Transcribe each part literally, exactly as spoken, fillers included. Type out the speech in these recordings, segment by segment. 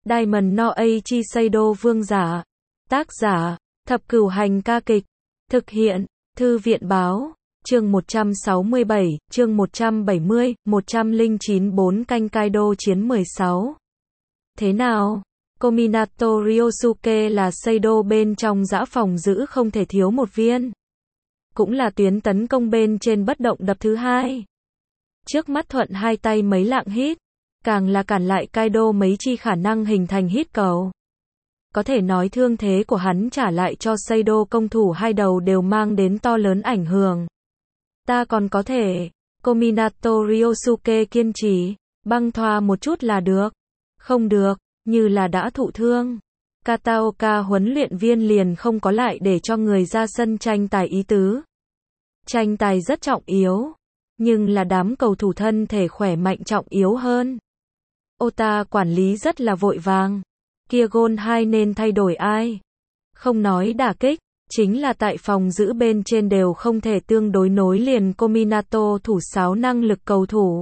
Diamond no Eiichi Seido vương giả. Tác giả, Thập Cửu Hành ca kịch. Thực hiện, Thư viện Báo. Chương một trăm sáu mươi bảy, chương một trăm bảy mươi, một trăm lẻ chín bốn canh Kaido chiến mười sáu. Thế nào? Kominato Ryosuke là Seido bên trong dã phòng giữ không thể thiếu một viên. Cũng là tuyến tấn công bên trên bất động đập thứ hai. Trước mắt thuận hai tay mấy lạng hít. Càng là cản lại Kaido mấy chi khả năng hình thành hít cầu. Có thể nói thương thế của hắn trả lại cho Seido công thủ hai đầu đều mang đến to lớn ảnh hưởng. Ta còn có thể. Kominato Ryosuke kiên trì. Băng thoa một chút là được. Không được, như là đã thụ thương. Kataoka huấn luyện viên liền không có lại để cho người ra sân tranh tài ý tứ. Tranh tài rất trọng yếu. Nhưng là đám cầu thủ thân thể khỏe mạnh trọng yếu hơn. Ota quản lý rất là vội vàng. Kia gôn hai nên thay đổi ai? Không nói đả kích, chính là tại phòng giữ bên trên đều không thể tương đối nối liền Kominato thủ sáo năng lực cầu thủ.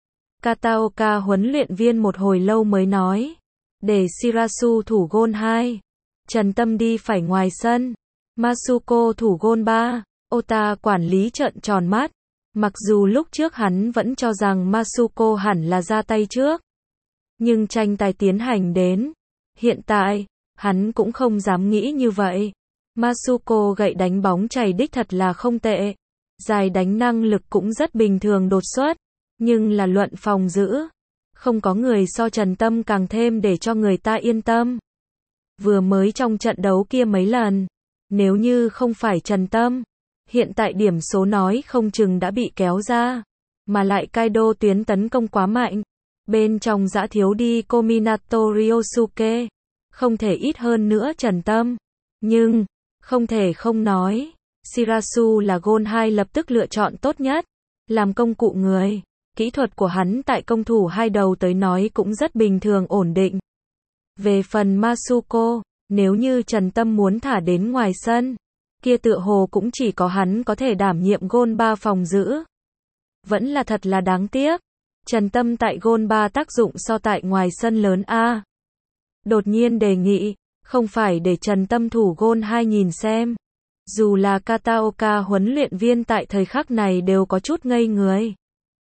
Kataoka huấn luyện viên một hồi lâu mới nói. Để Shirasu thủ gôn hai. Trần Tâm đi phải ngoài sân. Masuko thủ gôn ba. Ota quản lý trợn tròn mắt. Mặc dù lúc trước hắn vẫn cho rằng Masuko hẳn là ra tay trước. Nhưng tranh tài tiến hành đến. Hiện tại, hắn cũng không dám nghĩ như vậy. Masuko gậy đánh bóng chày đích thật là không tệ. Dài đánh năng lực cũng rất bình thường đột xuất. Nhưng là luận phòng giữ. Không có người so Trần Tâm càng thêm để cho người ta yên tâm. Vừa mới trong trận đấu kia mấy lần. Nếu như không phải Trần Tâm. Hiện tại điểm số nói không chừng đã bị kéo ra. Mà lại Kaido tuyến tấn công quá mạnh. Bên trong dã thiếu đi Kominato Ryosuke. Không thể ít hơn nữa Trần Tâm. Nhưng, không thể không nói. Shirasu là gôn hai lập tức lựa chọn tốt nhất. Làm công cụ người. Kỹ thuật của hắn tại công thủ hai đầu tới nói cũng rất bình thường ổn định. Về phần Masuko, nếu như Trần Tâm muốn thả đến ngoài sân. Kia tựa hồ cũng chỉ có hắn có thể đảm nhiệm gôn ba phòng giữ. Vẫn là thật là đáng tiếc. Trần Tâm tại gôn ba tác dụng so tại ngoài sân lớn A. Đột nhiên đề nghị, không phải để Trần Tâm thủ gôn hai nhìn xem. Dù là Kataoka huấn luyện viên tại thời khắc này đều có chút ngây người.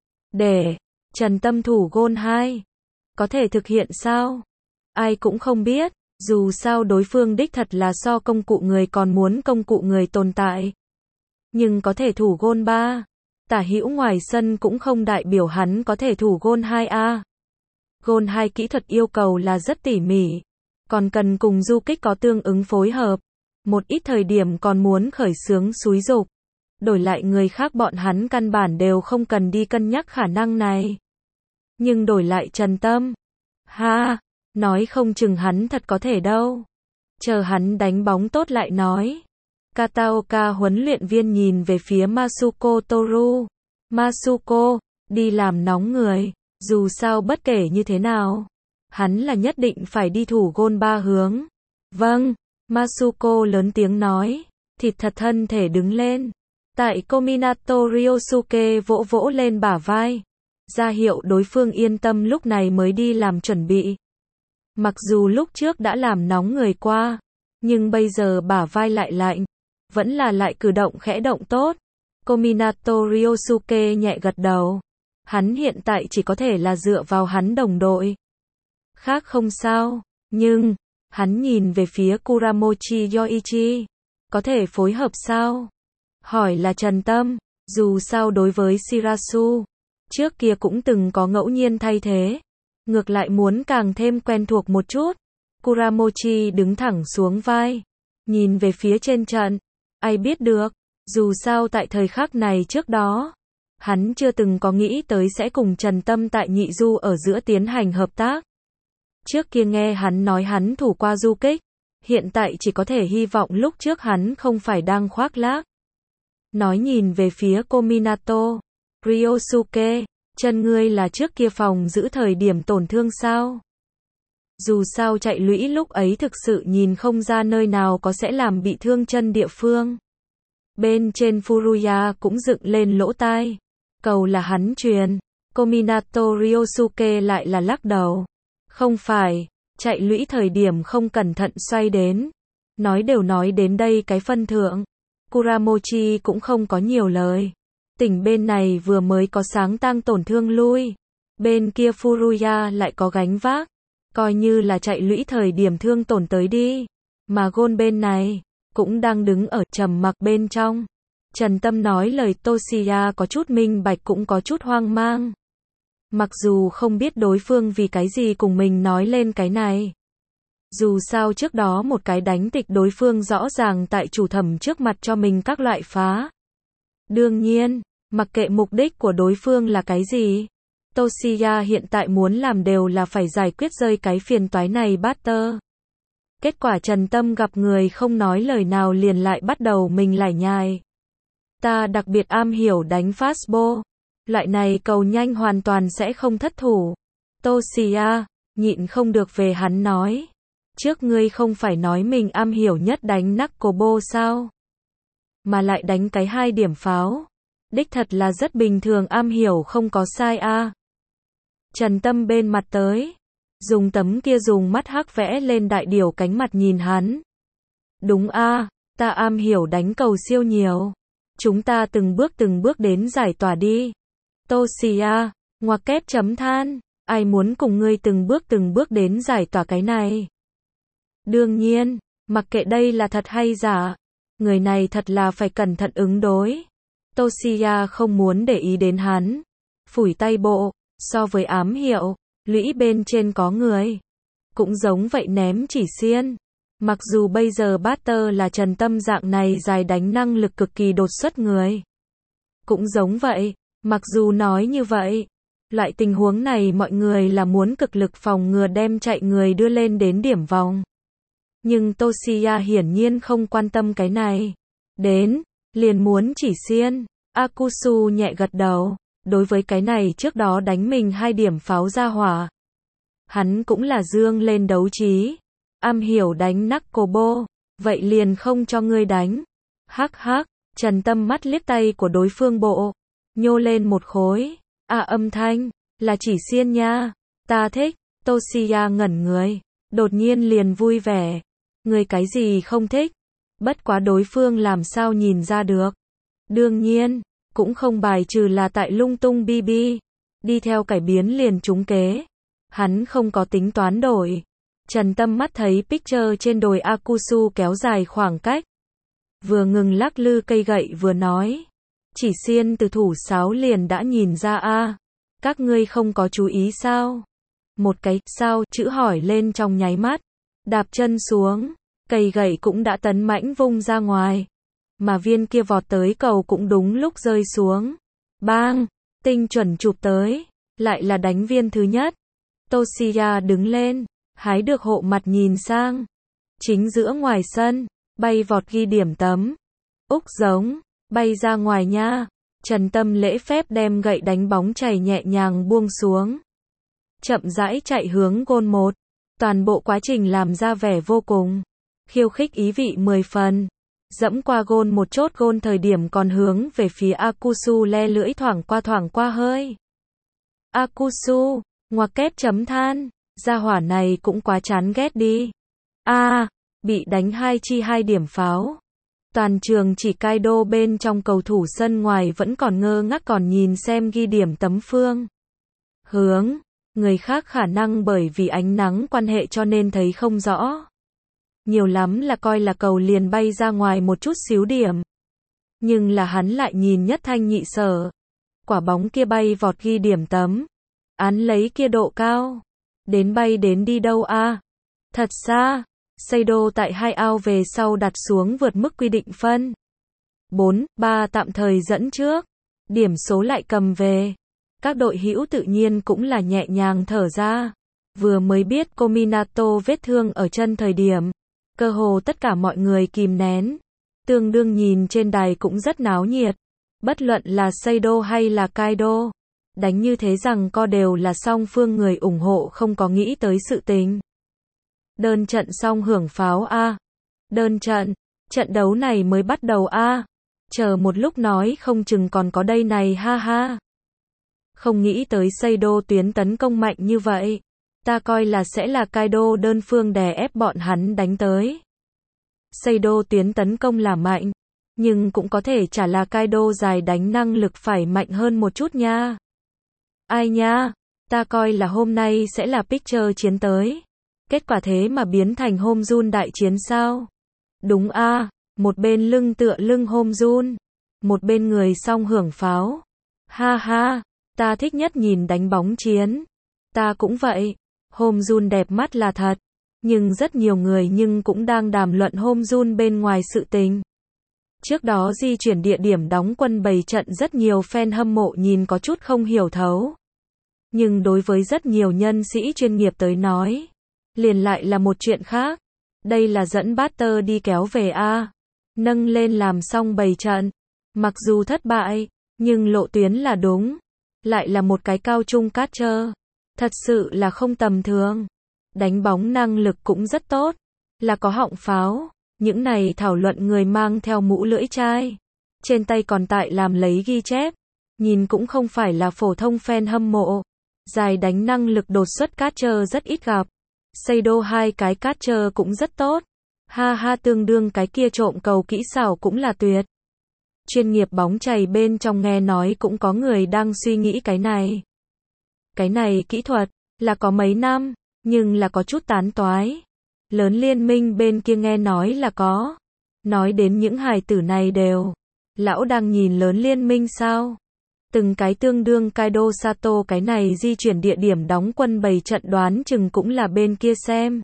Để Trần Tâm thủ gôn hai. Có thể thực hiện sao? Ai cũng không biết. Dù sao đối phương đích thật là so công cụ người còn muốn công cụ người tồn tại. Nhưng có thể thủ gôn ba. Tả hữu ngoài sân cũng không đại biểu hắn có thể thủ gôn hai A. Gôn hai kỹ thuật yêu cầu là rất tỉ mỉ. Còn cần cùng du kích có tương ứng phối hợp. Một ít thời điểm còn muốn khởi xướng xúi dục. Đổi lại người khác bọn hắn căn bản đều không cần đi cân nhắc khả năng này. Nhưng đổi lại Trần Tâm. Ha! Nói không chừng hắn thật có thể đâu. Chờ hắn đánh bóng tốt lại nói. Kataoka huấn luyện viên nhìn về phía Masuko Toru. Masuko, đi làm nóng người. Dù sao bất kể như thế nào. Hắn là nhất định phải đi thủ gôn ba hướng. Vâng, Masuko lớn tiếng nói. Thịt thật thân thể đứng lên. Tại Kominato Ryosuke vỗ vỗ lên bả vai. Ra hiệu đối phương yên tâm lúc này mới đi làm chuẩn bị. Mặc dù lúc trước đã làm nóng người qua, nhưng bây giờ bả vai lại lạnh, vẫn là lại cử động khẽ động tốt. Kominato Ryosuke nhẹ gật đầu. Hắn hiện tại chỉ có thể là dựa vào hắn đồng đội. Khác không sao, nhưng, hắn nhìn về phía Kuramochi Yoichi. Có thể phối hợp sao? Hỏi là Trần Tâm, dù sao đối với Shirasu, trước kia cũng từng có ngẫu nhiên thay thế. Ngược lại muốn càng thêm quen thuộc một chút. Kuramochi đứng thẳng xuống vai. Nhìn về phía trên trận. Ai biết được. Dù sao tại thời khắc này trước đó. Hắn chưa từng có nghĩ tới sẽ cùng Trần Tâm tại nhị du ở giữa tiến hành hợp tác. Trước kia nghe hắn nói hắn thủ qua du kích. Hiện tại chỉ có thể hy vọng lúc trước hắn không phải đang khoác lác. Nói nhìn về phía Kominato. Ryosuke. Chân ngươi là trước kia phòng giữ thời điểm tổn thương sao? Dù sao chạy lũy lúc ấy thực sự nhìn không ra nơi nào có sẽ làm bị thương chân địa phương. Bên trên Furuya cũng dựng lên lỗ tai. Cầu là hắn truyền. Kominato Ryosuke lại là lắc đầu. Không phải, chạy lũy thời điểm không cẩn thận xoay đến. Nói đều nói đến đây cái phân thượng. Kuramochi cũng không có nhiều lời. Tỉnh bên này vừa mới có sáng tăng tổn thương lui. Bên kia Furuya lại có gánh vác. Coi như là chạy lũy thời điểm thương tổn tới đi. Mà Gon bên này, cũng đang đứng ở trầm mặc bên trong. Trần Tâm nói lời Toshiya có chút minh bạch cũng có chút hoang mang. Mặc dù không biết đối phương vì cái gì cùng mình nói lên cái này. Dù sao trước đó một cái đánh tịch đối phương rõ ràng tại chủ thẩm trước mặt cho mình các loại phá. Đương nhiên, mặc kệ mục đích của đối phương là cái gì. Toshiya hiện tại muốn làm đều là phải giải quyết rơi cái phiền toái này Butter. Kết quả Trần Tâm gặp người không nói lời nào liền lại bắt đầu mình lải nhải. Ta đặc biệt am hiểu đánh fastball. Loại này cầu nhanh hoàn toàn sẽ không thất thủ. Toshiya, nhịn không được về hắn nói. Trước ngươi không phải nói mình am hiểu nhất đánh knuckleball sao? Mà lại đánh cái hai điểm pháo. Đích thật là rất bình thường am hiểu không có sai a. À. Trần Tâm bên mặt tới. Dùng tấm kia dùng mắt hắc vẽ lên đại điểu cánh mặt nhìn hắn. Đúng a, à, ta am hiểu đánh cầu siêu nhiều. Chúng ta từng bước từng bước đến giải tỏa đi. Toshiya, ngoặc kép chấm than. Ai muốn cùng ngươi từng bước từng bước đến giải tỏa cái này? Đương nhiên, mặc kệ đây là thật hay giả, người này thật là phải cẩn thận ứng đối. Toshiya không muốn để ý đến hắn. Phủi tay bộ, so với ám hiệu, lũy bên trên có người. Cũng giống vậy ném chỉ xiên. Mặc dù bây giờ Butter là Trần Tâm dạng này dài đánh năng lực cực kỳ đột xuất người. Cũng giống vậy, mặc dù nói như vậy, loại tình huống này mọi người là muốn cực lực phòng ngừa đem chạy người đưa lên đến điểm vòng. Nhưng Toshiya hiển nhiên không quan tâm cái này. Đến, liền muốn chỉ xiên. Akusu nhẹ gật đầu. Đối với cái này trước đó đánh mình hai điểm pháo ra hỏa. Hắn cũng là dương lên đấu trí. Am hiểu đánh knuckleball. Vậy liền không cho ngươi đánh. Hắc hắc, Trần Tâm mắt liếc tay của đối phương bộ. Nhô lên một khối. À âm thanh, là chỉ xiên nha. Ta thích. Toshiya ngẩn người. Đột nhiên liền vui vẻ. Người cái gì không thích? Bất quá đối phương làm sao nhìn ra được. Đương nhiên, cũng không bài trừ là tại lung tung bi bi. Đi theo cải biến liền trúng kế. Hắn không có tính toán đổi. Trần Tâm mắt thấy picture trên đồi Akusu kéo dài khoảng cách. Vừa ngừng lắc lư cây gậy vừa nói. Chỉ xiên từ thủ sáo liền đã nhìn ra a. Các ngươi không có chú ý sao? Một cái sao chữ hỏi lên trong nháy mắt. Đạp chân xuống. Cây gậy cũng đã tấn mãnh vung ra ngoài. Mà viên kia vọt tới cầu cũng đúng lúc rơi xuống. Bang! Tinh chuẩn chụp tới. Lại là đánh viên thứ nhất. Toshiya đứng lên. Hái được hộ mặt nhìn sang. Chính giữa ngoài sân. Bay vọt ghi điểm tấm. Úc giống. Bay ra ngoài nha. Trần Tâm lễ phép đem gậy đánh bóng chảy nhẹ nhàng buông xuống. Chậm rãi chạy hướng gôn một. Toàn bộ quá trình làm ra vẻ vô cùng. Khiêu khích ý vị mười phần. Dẫm qua gôn một chốt gôn thời điểm còn hướng về phía Akusu le lưỡi thoảng qua thoảng qua hơi. Akusu, ngoặc kép chấm than. Gia hỏa này cũng quá chán ghét đi. A, à, bị đánh hai chi hai điểm pháo. Toàn trường chỉ Kaido bên trong cầu thủ sân ngoài vẫn còn ngơ ngác còn nhìn xem ghi điểm tấm phương. Hướng, người khác khả năng bởi vì ánh nắng quan hệ cho nên thấy không rõ. Nhiều lắm là coi là cầu liền bay ra ngoài một chút xíu điểm. Nhưng là hắn lại nhìn nhất thanh nhị sở. Quả bóng kia bay vọt ghi điểm tấm. Án lấy kia độ cao. Đến bay đến đi đâu a? À? Thật xa. Seido tại hai ao về sau đặt xuống vượt mức quy định phân. bốn ba tạm thời dẫn trước. Điểm số lại cầm về. Các đội hữu tự nhiên cũng là nhẹ nhàng thở ra. Vừa mới biết cô Minato vết thương ở chân thời điểm. Cơ hồ tất cả mọi người kìm nén. Tương đương nhìn trên đài cũng rất náo nhiệt. Bất luận là Seido hay là Kaido. Đánh như thế rằng co đều là song phương người ủng hộ không có nghĩ tới sự tình. Đơn trận xong hưởng pháo a. Đơn trận, trận đấu này mới bắt đầu a. Chờ một lúc nói không chừng còn có đây này ha ha. Không nghĩ tới Seido tuyến tấn công mạnh như vậy. Ta coi là sẽ là Kaido đơn phương đè ép bọn hắn đánh tới. Seido tuyến tấn công là mạnh, nhưng cũng có thể chả là Kaido dài đánh năng lực phải mạnh hơn một chút nha. Ai nha, ta coi là hôm nay sẽ là picture chiến tới. Kết quả thế mà biến thành Homjun đại chiến sao? Đúng a, một bên lưng tựa lưng Homjun, một bên người song hưởng pháo. Ha ha, ta thích nhất nhìn đánh bóng chiến. Ta cũng vậy, Homjun đẹp mắt là thật, nhưng rất nhiều người nhưng cũng đang đàm luận Homjun bên ngoài sự tình. Trước đó di chuyển địa điểm đóng quân bày trận rất nhiều fan hâm mộ nhìn có chút không hiểu thấu. Nhưng đối với rất nhiều nhân sĩ chuyên nghiệp tới nói, liền lại là một chuyện khác. Đây là dẫn Butter đi kéo về a, nâng lên làm xong bày trận. Mặc dù thất bại, nhưng lộ tuyến là đúng. Lại là một cái cao trung catcher. Thật sự là không tầm thường. Đánh bóng năng lực cũng rất tốt. Là có họng pháo. Những này thảo luận người mang theo mũ lưỡi chai. Trên tay còn tại làm lấy ghi chép. Nhìn cũng không phải là phổ thông fan hâm mộ. Dài đánh năng lực đột xuất catcher rất ít gặp. Seido hai cái catcher cũng rất tốt. Ha ha, tương đương cái kia trộm cầu kỹ xảo cũng là tuyệt. Chuyên nghiệp bóng chày bên trong nghe nói cũng có người đang suy nghĩ cái này. Cái này kỹ thuật, là có mấy năm, nhưng là có chút tán toái. Lớn liên minh bên kia nghe nói là có. Nói đến những hài tử này đều. Lão đang nhìn lớn liên minh sao? Từng cái tương đương Kaido Sato cái này di chuyển địa điểm đóng quân bày trận đoán chừng cũng là bên kia xem.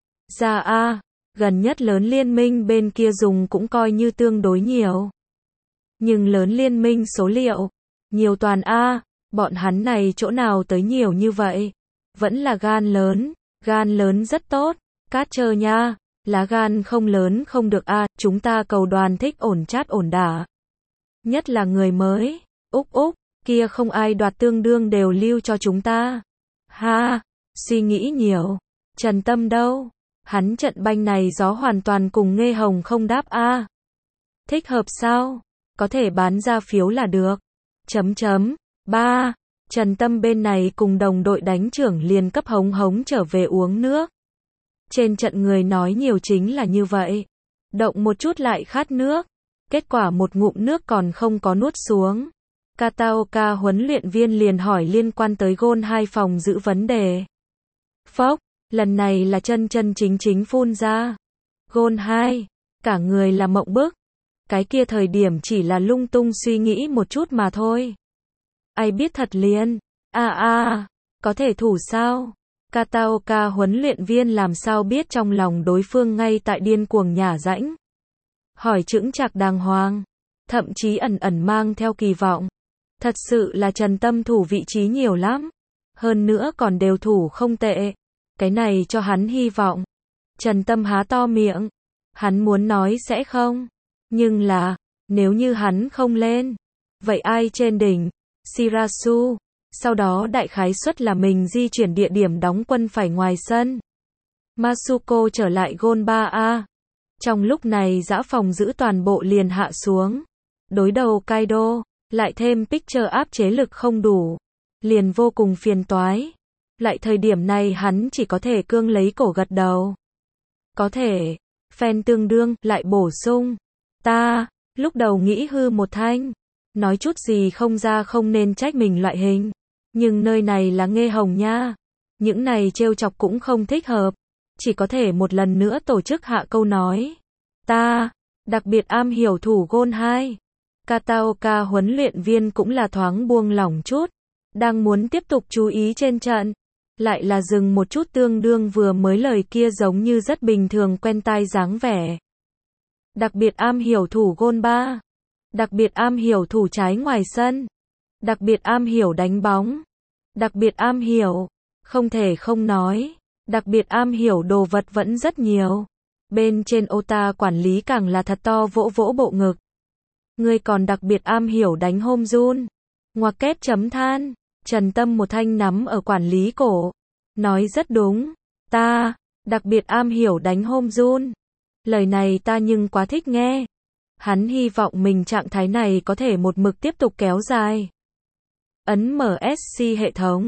Ra a, gần nhất lớn liên minh bên kia dùng cũng coi như tương đối nhiều. Nhưng lớn liên minh số liệu, nhiều toàn a, bọn hắn này chỗ nào tới nhiều như vậy? Vẫn là gan lớn, gan lớn rất tốt, catcher nha, lá gan không lớn không được a, chúng ta cầu đoàn thích ổn chát ổn đả. Nhất là người mới, úc úc, kia không ai đoạt tương đương đều lưu cho chúng ta. Ha, suy nghĩ nhiều. Trần Tâm đâu? Hắn trận banh này gió hoàn toàn cùng Nghê Hồng không đáp a. Thích hợp sao? Có thể bán ra phiếu là được. Chấm chấm. Ba. Trần Tâm bên này cùng đồng đội đánh trưởng liền cấp hống hống trở về uống nước. Trên trận người nói nhiều chính là như vậy. Động một chút lại khát nước. Kết quả một ngụm nước còn không có nuốt xuống. Kataoka huấn luyện viên liền hỏi liên quan tới gôn hai phòng giữ vấn đề. Phốc, lần này là chân chân chính chính phun ra. Gôn hai, cả người là mộng bức. Cái kia thời điểm chỉ là lung tung suy nghĩ một chút mà thôi. Ai biết thật liền. A a, có thể thủ sao? Kataoka huấn luyện viên làm sao biết trong lòng đối phương ngay tại điên cuồng nhả rãnh. Hỏi chững chạc đàng hoàng, thậm chí ẩn ẩn mang theo kỳ vọng. Thật sự là Trần Tâm thủ vị trí nhiều lắm. Hơn nữa còn đều thủ không tệ. Cái này cho hắn hy vọng. Trần Tâm há to miệng. Hắn muốn nói sẽ không. Nhưng là, nếu như hắn không lên, vậy ai trên đỉnh? Shirasu. Sau đó đại khái suất là mình di chuyển địa điểm đóng quân phải ngoài sân. Masuko trở lại gôn ba a. Trong lúc này dã phòng giữ toàn bộ liền hạ xuống. Đối đầu Kaido, lại thêm picture áp chế lực không đủ. Liền vô cùng phiền toái. Lại thời điểm này hắn chỉ có thể cương lấy cổ gật đầu. Có thể, fan tương đương, lại bổ sung. Ta, lúc đầu nghĩ hư một thanh. Nói chút gì không ra không nên trách mình loại hình. Nhưng nơi này là Nghê Hồng nha. Những này trêu chọc cũng không thích hợp. Chỉ có thể một lần nữa tổ chức hạ câu nói. Ta, đặc biệt am hiểu thủ gôn hai. Kataoka huấn luyện viên cũng là thoáng buông lỏng chút. Đang muốn tiếp tục chú ý trên trận. Lại là dừng một chút tương đương vừa mới lời kia giống như rất bình thường quen tai dáng vẻ. Đặc biệt am hiểu thủ gôn ba. Đặc biệt am hiểu thủ trái ngoài sân. Đặc biệt am hiểu đánh bóng. Đặc biệt am hiểu. Không thể không nói. Đặc biệt am hiểu đồ vật vẫn rất nhiều. Bên trên Ota quản lý càng là thật to vỗ vỗ bộ ngực. Người còn đặc biệt am hiểu đánh Homjun. Ngoặc kép chấm than. Trần Tâm một thanh nắm ở quản lý cổ. Nói rất đúng. Ta, đặc biệt am hiểu đánh Homjun. Lời này ta nhưng quá thích nghe. Hắn hy vọng mình trạng thái này có thể một mực tiếp tục kéo dài. Ấn em ét xê hệ thống.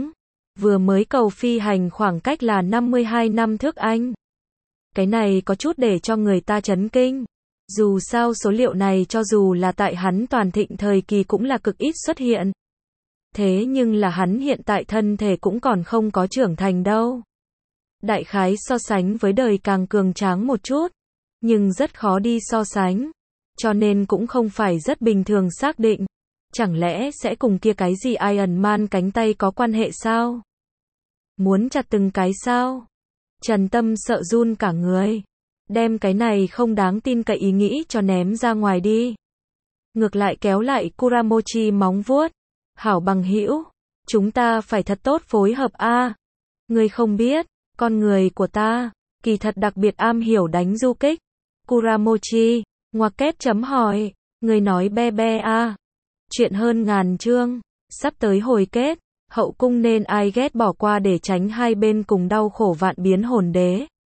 Vừa mới cầu phi hành khoảng cách là năm mươi hai năm thước Anh. Cái này có chút để cho người ta chấn kinh. Dù sao số liệu này cho dù là tại hắn toàn thịnh thời kỳ cũng là cực ít xuất hiện. Thế nhưng là hắn hiện tại thân thể cũng còn không có trưởng thành đâu. Đại khái so sánh với đời càng cường tráng một chút, nhưng rất khó đi so sánh. Cho nên cũng không phải rất bình thường xác định. Chẳng lẽ sẽ cùng kia cái gì Iron Man cánh tay có quan hệ sao? Muốn chặt từng cái sao? Trần Tâm sợ run cả người. Đem cái này không đáng tin cậy ý nghĩ cho ném ra ngoài đi. Ngược lại kéo lại Kuramochi móng vuốt. Hảo bằng hữu, chúng ta phải thật tốt phối hợp a. À, ngươi không biết, con người của ta, kỳ thật đặc biệt am hiểu đánh du kích. Kuramochi, ngoặc kép chấm hỏi, ngươi nói be be a. À. Chuyện hơn ngàn chương, sắp tới hồi kết, hậu cung nên ai ghét bỏ qua để tránh hai bên cùng đau khổ vạn biến hồn đế.